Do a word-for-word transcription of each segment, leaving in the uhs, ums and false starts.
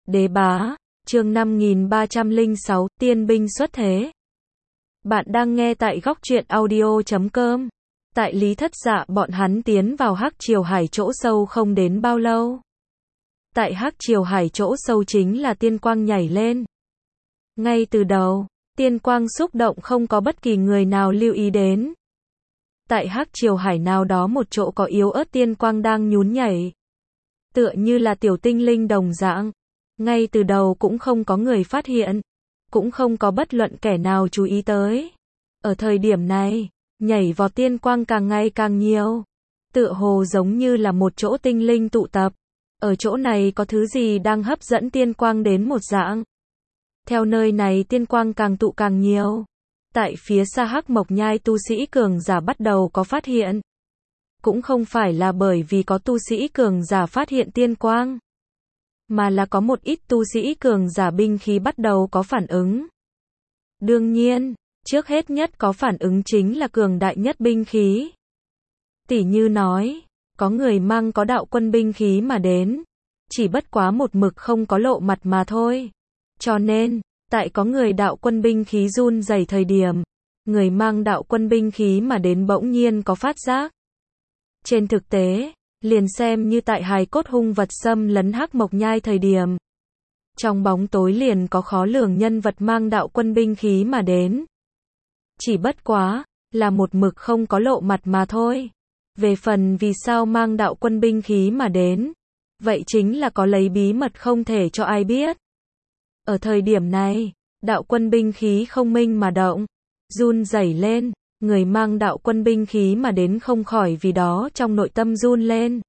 Đế bá, chương năm nghìn ba trăm lẻ sáu, tiên binh xuất thế. Bạn đang nghe tại góc truyện audio chấm com. Tại Lý Thất Dạ bọn hắn tiến vào Hắc Triều Hải chỗ sâu không đến bao lâu. Tại Hắc Triều Hải chỗ sâu chính là tiên quang nhảy lên. Ngay từ đầu, tiên quang xúc động không có bất kỳ người nào lưu ý đến. Tại Hắc Triều Hải nào đó một chỗ có yếu ớt tiên quang đang nhún nhảy. Tựa như là tiểu tinh linh đồng dạng. Ngay từ đầu cũng không có người phát hiện. Cũng không có bất luận kẻ nào chú ý tới. Ở thời điểm này, nhảy vào tiên quang càng ngày càng nhiều. Tựa hồ giống như là một chỗ tinh linh tụ tập. Ở chỗ này có thứ gì đang hấp dẫn tiên quang đến một dạng. Theo nơi này tiên quang càng tụ càng nhiều. Tại phía xa Hắc Mộc Nhai tu sĩ cường giả bắt đầu có phát hiện. Cũng không phải là bởi vì có tu sĩ cường giả phát hiện tiên quang. Mà là có một ít tu sĩ cường giả binh khí bắt đầu có phản ứng. Đương nhiên, trước hết nhất có phản ứng chính là cường đại nhất binh khí. Tỷ như nói, có người mang có đạo quân binh khí mà đến. Chỉ bất quá một mực không có lộ mặt mà thôi. Cho nên, tại có người đạo quân binh khí run rẩy thời điểm, người mang đạo quân binh khí mà đến bỗng nhiên có phát giác. Trên thực tế, liền xem như tại hài cốt hung vật xâm lấn Hắc Mộc Nhai thời điểm. Trong bóng tối liền có khó lường nhân vật mang đạo quân binh khí mà đến. Chỉ bất quá, là một mực không có lộ mặt mà thôi. Về phần vì sao mang đạo quân binh khí mà đến, vậy chính là có lấy bí mật không thể cho ai biết. Ở thời điểm này, đạo quân binh khí không minh mà động, run rẩy lên. Người mang đạo quân binh khí mà đến không khỏi vì đó trong nội tâm run lên.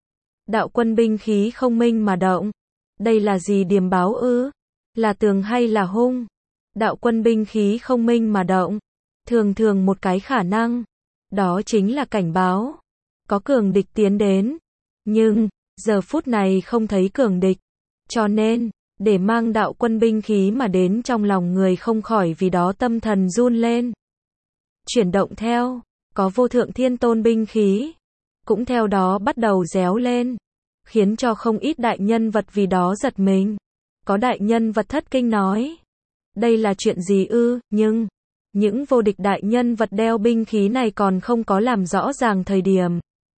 Đạo quân binh khí không minh mà động. Đây là gì điềm báo ư? Là tường hay là hung? Đạo quân binh khí không minh mà động. Thường thường một cái khả năng. Đó chính là cảnh báo. Có cường địch tiến đến. Nhưng, giờ phút này không thấy cường địch. Cho nên, để mang đạo quân binh khí mà đến trong lòng người không khỏi vì đó tâm thần run lên. Chuyển động theo, có vô thượng thiên tôn binh khí, cũng theo đó bắt đầu réo lên, khiến cho không ít đại nhân vật vì đó giật mình. Có đại nhân vật thất kinh nói, đây là chuyện gì ư, nhưng, những vô địch đại nhân vật đeo binh khí này còn không có làm rõ ràng thời điểm.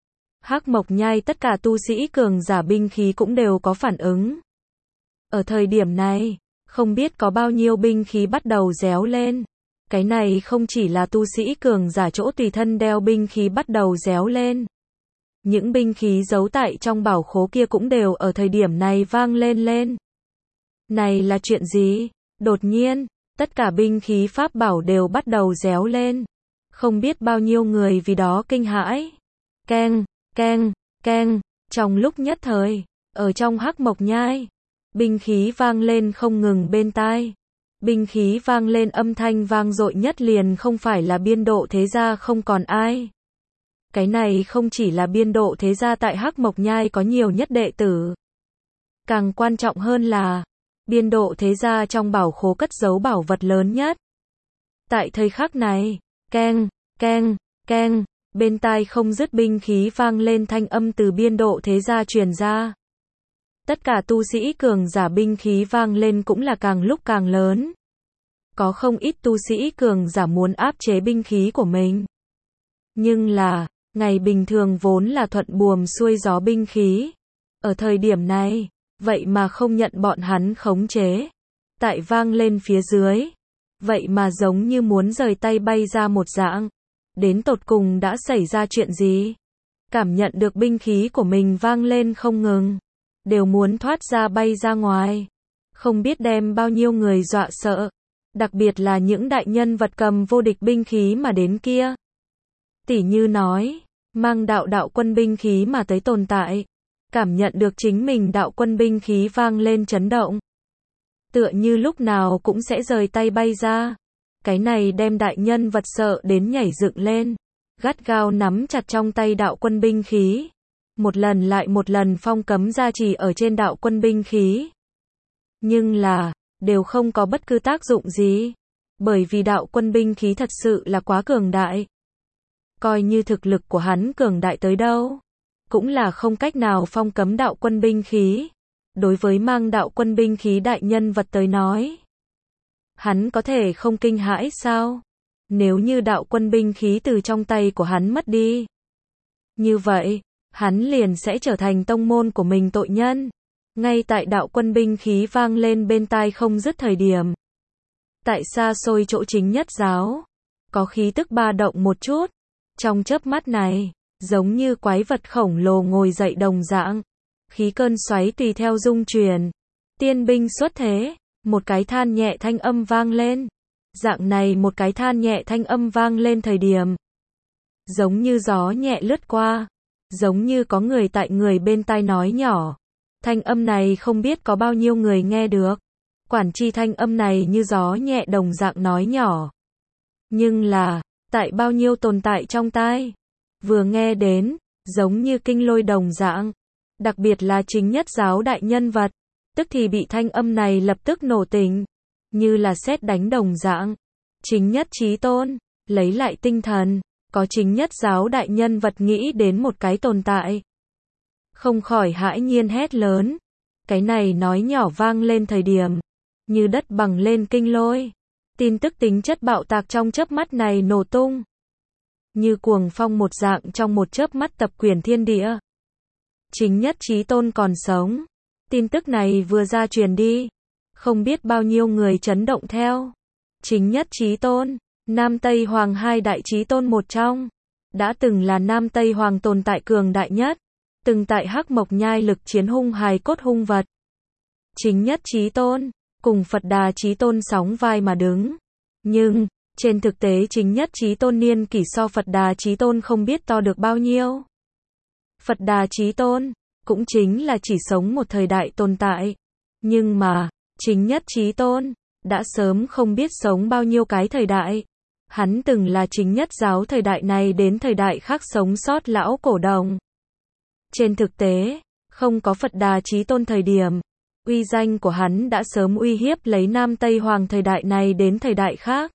Hắc Mộc Nhai tất cả tu sĩ cường giả binh khí cũng đều có phản ứng. Ở thời điểm này, không biết có bao nhiêu binh khí bắt đầu réo lên. Cái này không chỉ là tu sĩ cường giả chỗ tùy thân đeo binh khí bắt đầu réo lên. Những binh khí giấu tại trong bảo khố kia cũng đều ở thời điểm này vang lên lên. Này là chuyện gì? Đột nhiên, tất cả binh khí pháp bảo đều bắt đầu réo lên. Không biết bao nhiêu người vì đó kinh hãi. Keng, keng, keng, trong lúc nhất thời, ở trong Hắc Mộc Nhai, binh khí vang lên không ngừng bên tai. Binh khí vang lên âm thanh vang dội nhất liền không phải là biên độ thế gia không còn ai. Cái này không chỉ là biên độ thế gia tại Hắc Mộc Nhai có nhiều nhất đệ tử. Càng quan trọng hơn là, biên độ thế gia trong bảo khố cất giấu bảo vật lớn nhất. Tại thời khắc này, keng, keng, keng, bên tai không dứt binh khí vang lên thanh âm từ biên độ thế gia truyền ra. Tất cả tu sĩ cường giả binh khí vang lên cũng là càng lúc càng lớn. Có không ít tu sĩ cường giả muốn áp chế binh khí của mình. Nhưng là, ngày bình thường vốn là thuận buồm xuôi gió binh khí. Ở thời điểm này, vậy mà không nhận bọn hắn khống chế. Tại vang lên phía dưới. Vậy mà giống như muốn rời tay bay ra một dạng. Đến tột cùng đã xảy ra chuyện gì? Cảm nhận được binh khí của mình vang lên không ngừng. Đều muốn thoát ra bay ra ngoài. Không biết đem bao nhiêu người dọa sợ. Đặc biệt là những đại nhân vật cầm vô địch binh khí mà đến kia. Tỷ như nói, mang đạo đạo quân binh khí mà tới tồn tại. Cảm nhận được chính mình đạo quân binh khí vang lên chấn động. Tựa như lúc nào cũng sẽ rời tay bay ra. Cái này đem đại nhân vật sợ đến nhảy dựng lên. Gắt gao nắm chặt trong tay đạo quân binh khí. Một lần lại một lần phong cấm gia trì ở trên đạo quân binh khí. Nhưng là, đều không có bất cứ tác dụng gì. Bởi vì đạo quân binh khí thật sự là quá cường đại. Coi như thực lực của hắn cường đại tới đâu, cũng là không cách nào phong cấm đạo quân binh khí. đối với mang đạo quân binh khí đại nhân vật tới nói, hắn có thể không kinh hãi sao? Nếu như đạo quân binh khí từ trong tay của hắn mất đi, như vậy, hắn liền sẽ trở thành tông môn của mình tội nhân. Ngay tại đạo quân binh khí vang lên bên tai không dứt thời điểm, tại xa xôi chỗ chính nhất giáo, có khí tức ba động một chút. Trong chớp mắt này, giống như quái vật khổng lồ ngồi dậy đồng dạng, khí cơn xoáy tùy theo dung truyền. Tiên binh xuất thế, một cái than nhẹ thanh âm vang lên. Dạng này một cái than nhẹ thanh âm vang lên thời điểm, giống như gió nhẹ lướt qua, giống như có người tại người bên tai nói nhỏ. Thanh âm này không biết có bao nhiêu người nghe được. Quản chi thanh âm này như gió nhẹ đồng dạng nói nhỏ. Nhưng là, tại bao nhiêu tồn tại trong tai, vừa nghe đến, giống như kinh lôi đồng dạng. Đặc biệt là chính nhất giáo đại nhân vật, tức thì bị thanh âm này lập tức nổ tỉnh, như là sét đánh đồng dạng. Chính nhất chí tôn, lấy lại tinh thần, có chính nhất giáo đại nhân vật nghĩ đến một cái tồn tại. Không khỏi hãi nhiên hét lớn. Cái này nói nhỏ vang lên thời điểm, như đất bằng lên kinh lôi. Tin tức tính chất bạo tạc trong chớp mắt này nổ tung. Như cuồng phong một dạng trong một chớp mắt tập quyền thiên địa. Chính nhất chí tôn còn sống. Tin tức này vừa ra truyền đi, không biết bao nhiêu người chấn động theo. Chính nhất chí tôn, Nam Tây Hoàng hai đại chí tôn một trong, đã từng là Nam Tây Hoàng tồn tại cường đại nhất, từng tại Hắc Mộc Nhai lực chiến hung hài cốt hung vật. Chính nhất chí tôn, cùng Phật Đà chí tôn sóng vai mà đứng. Nhưng, trên thực tế chính nhất chí tôn niên kỷ so Phật Đà chí tôn không biết to được bao nhiêu. Phật Đà chí tôn, cũng chính là chỉ sống một thời đại tồn tại. Nhưng mà, chính nhất chí tôn, đã sớm không biết sống bao nhiêu cái thời đại. Hắn từng là chính nhất giáo thời đại này đến thời đại khác sống sót lão cổ đồng. Trên thực tế, không có Phật Đà chí tôn thời điểm, uy danh của hắn đã sớm uy hiếp lấy Nam Tây Hoàng thời đại này đến thời đại khác.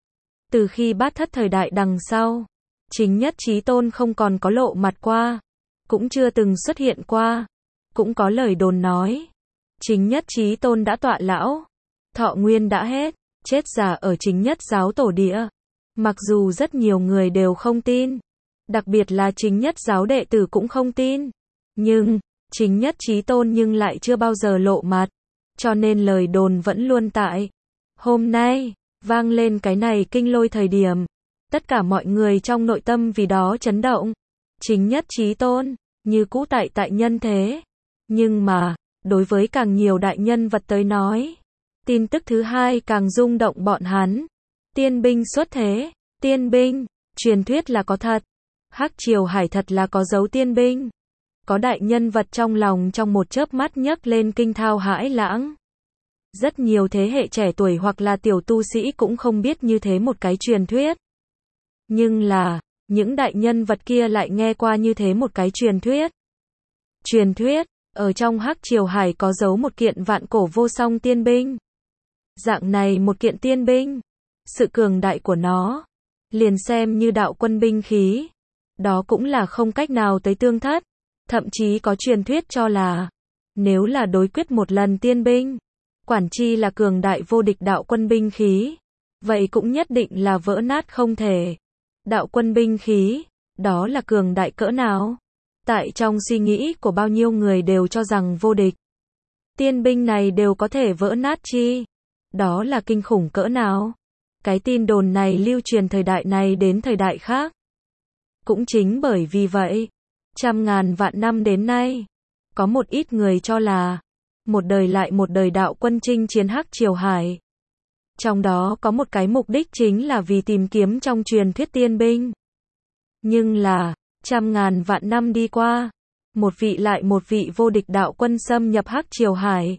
Từ khi bát thất thời đại đằng sau, chính nhất chí tôn không còn có lộ mặt qua, cũng chưa từng xuất hiện qua, cũng có lời đồn nói. Chính nhất chí tôn đã tọa lão, thọ nguyên đã hết, chết già ở chính nhất giáo tổ địa. Mặc dù rất nhiều người đều không tin, đặc biệt là chính nhất giáo đệ tử cũng không tin, nhưng, chính nhất chí tôn nhưng lại chưa bao giờ lộ mặt, cho nên lời đồn vẫn luôn tại. Hôm nay, vang lên cái này kinh lôi thời điểm, tất cả mọi người trong nội tâm vì đó chấn động. Chính nhất chí tôn, như cũ tại tại nhân thế. Nhưng mà, đối với càng nhiều đại nhân vật tới nói, tin tức thứ hai càng rung động bọn hắn. Tiên binh xuất thế, tiên binh, truyền thuyết là có thật. Hắc Triều Hải thật là có dấu tiên binh. Có đại nhân vật trong lòng trong một chớp mắt nhấc lên kinh thao hãi lãng. Rất nhiều thế hệ trẻ tuổi hoặc là tiểu tu sĩ cũng không biết như thế một cái truyền thuyết. Nhưng là, những đại nhân vật kia lại nghe qua như thế một cái truyền thuyết. Truyền thuyết, ở trong Hắc Triều Hải có giấu một kiện vạn cổ vô song tiên binh. Dạng này một kiện tiên binh, sự cường đại của nó, liền xem như đạo quân binh khí, đó cũng là không cách nào tới tương thất. Thậm chí có truyền thuyết cho là, nếu là đối quyết một lần tiên binh, quản chi là cường đại vô địch đạo quân binh khí, vậy cũng nhất định là vỡ nát không thể. Đạo quân binh khí, đó là cường đại cỡ nào? Tại trong suy nghĩ của bao nhiêu người đều cho rằng vô địch. Tiên binh này đều có thể vỡ nát chi? Đó là kinh khủng cỡ nào? Cái tin đồn này lưu truyền thời đại này đến thời đại khác. Cũng chính bởi vì vậy, trăm ngàn vạn năm đến nay, có một ít người cho là, một đời lại một đời đạo quân chinh chiến Hắc Triều Hải. Trong đó có một cái mục đích chính là vì tìm kiếm trong truyền thuyết tiên binh. Nhưng là, trăm ngàn vạn năm đi qua, một vị lại một vị vô địch đạo quân xâm nhập Hắc Triều Hải.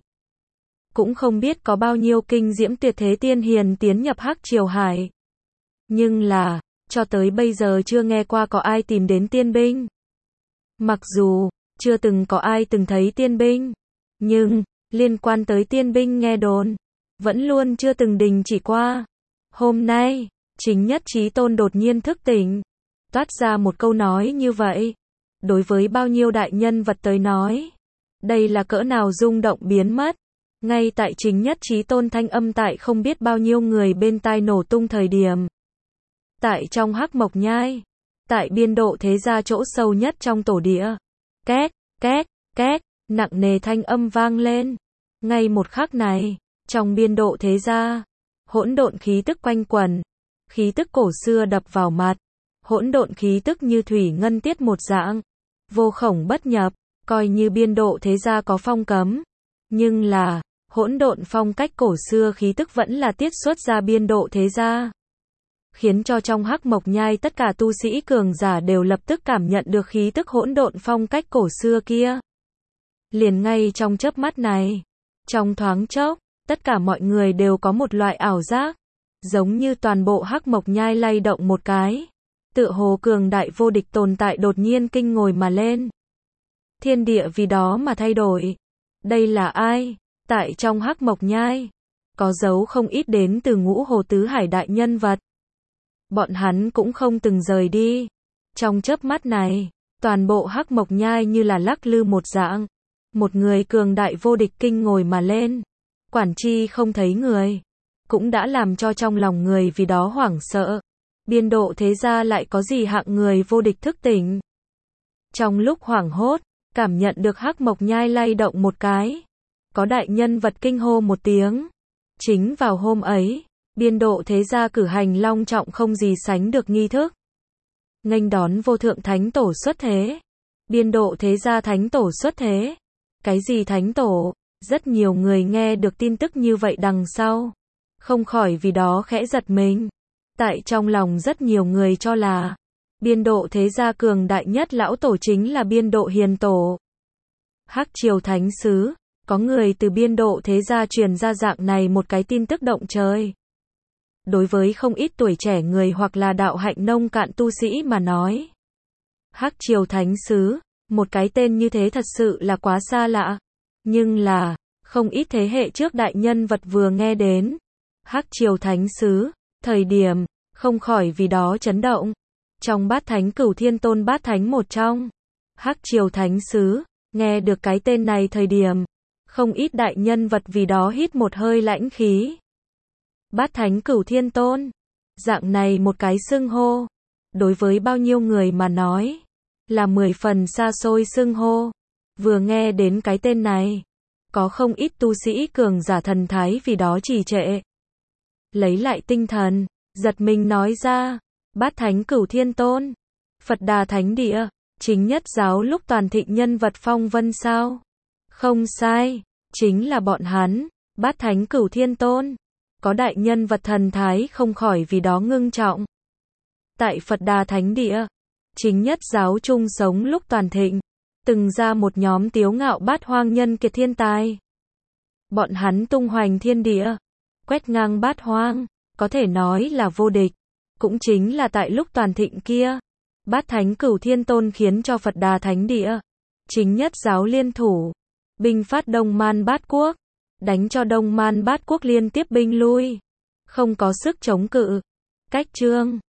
Cũng không biết có bao nhiêu kinh diễm tuyệt thế tiên hiền tiến nhập Hắc Triều Hải. Nhưng là, cho tới bây giờ chưa nghe qua có ai tìm đến tiên binh. Mặc dù, chưa từng có ai từng thấy tiên binh, nhưng, liên quan tới tiên binh nghe đồn, vẫn luôn chưa từng đình chỉ qua. Hôm nay, chính nhất chí tôn đột nhiên thức tỉnh, toát ra một câu nói như vậy. Đối với bao nhiêu đại nhân vật tới nói, Đây là cỡ nào rung động biến mất. Ngay tại chính nhất chí tôn thanh âm tại không biết bao nhiêu người bên tai nổ tung thời điểm. Tại trong Hắc Mộc Nhai. Tại biên độ thế gia chỗ sâu nhất trong tổ địa. Két, két, két, nặng nề thanh âm vang lên. Ngay một khắc này, trong biên độ thế gia, hỗn độn khí tức quanh quẩn, khí tức cổ xưa đập vào mặt, hỗn độn khí tức như thủy ngân tiết một dạng, vô khổng bất nhập, coi như biên độ thế gia có phong cấm, nhưng là, hỗn độn phong cách cổ xưa khí tức vẫn là tiết xuất ra biên độ thế gia. Khiến cho trong Hắc Mộc Nhai tất cả tu sĩ cường giả đều lập tức cảm nhận được khí tức hỗn độn phong cách cổ xưa kia. Liền ngay trong chớp mắt này, trong thoáng chốc, tất cả mọi người đều có một loại ảo giác, giống như toàn bộ Hắc Mộc Nhai lay động một cái, tựa hồ cường đại vô địch tồn tại đột nhiên kinh ngồi mà lên. Thiên địa vì đó mà thay đổi. Đây là ai? Tại trong Hắc Mộc Nhai, có dấu không ít đến từ Ngũ Hồ Tứ Hải đại nhân vật. Bọn hắn cũng không từng rời đi. Trong chớp mắt này, toàn bộ Hắc Mộc Nhai như là lắc lư một dạng. Một người cường đại vô địch kinh ngồi mà lên. Quản chi không thấy người. Cũng đã làm cho trong lòng người vì đó hoảng sợ. Biên độ thế gia lại có gì hạng người vô địch thức tỉnh. Trong lúc hoảng hốt, cảm nhận được Hắc Mộc Nhai lay động một cái. Có đại nhân vật kinh hô một tiếng. Chính vào hôm ấy, biên độ thế gia cử hành long trọng không gì sánh được nghi thức. Nghênh đón vô thượng thánh tổ xuất thế. Biên độ thế gia thánh tổ xuất thế. Cái gì thánh tổ? Rất nhiều người nghe được tin tức như vậy đằng sau. Không khỏi vì đó khẽ giật mình. Tại trong lòng rất nhiều người cho là biên độ thế gia cường đại nhất lão tổ chính là biên độ hiền tổ. Hắc triều thánh sứ. Có người từ biên độ thế gia truyền ra dạng này một cái tin tức động trời. Đối với không ít tuổi trẻ người hoặc là đạo hạnh nông cạn tu sĩ mà nói. Hắc triều thánh sứ, một cái tên như thế thật sự là quá xa lạ. Nhưng là, không ít thế hệ trước đại nhân vật vừa nghe đến. Hắc triều thánh sứ, thời điểm, không khỏi vì đó chấn động. Trong bát thánh cửu thiên tôn bát thánh một trong. Hắc triều thánh sứ, nghe được cái tên này thời điểm. Không ít đại nhân vật vì đó hít một hơi lãnh khí. Bát thánh cửu thiên tôn. Dạng này một cái xưng hô. Đối với bao nhiêu người mà nói. Là mười phần xa xôi xưng hô. Vừa nghe đến cái tên này. Có không ít tu sĩ cường giả thần thái vì đó trì trệ. Lấy lại tinh thần. Giật mình nói ra. Bát thánh cửu thiên tôn. Phật Đà Thánh Địa. Chính nhất giáo lúc toàn thịnh nhân vật phong vân sao. Không sai. Chính là bọn hắn. Bát thánh cửu thiên tôn. Có đại nhân vật thần thái không khỏi vì đó ngưng trọng. Tại Phật Đà Thánh Địa. Chính nhất giáo chung sống lúc toàn thịnh. Từng ra một nhóm tiếu ngạo bát hoang nhân kiệt thiên tài. Bọn hắn tung hoành thiên địa. Quét ngang bát hoang. Có thể nói là vô địch. Cũng chính là tại lúc toàn thịnh kia. Bát thánh cửu thiên tôn khiến cho Phật Đà Thánh Địa. Chính nhất giáo liên thủ. Binh phát Đông Man Bát Quốc. Đánh cho Đông Man Bát Quốc liên tiếp binh lui. Không có sức chống cự. Cách chương.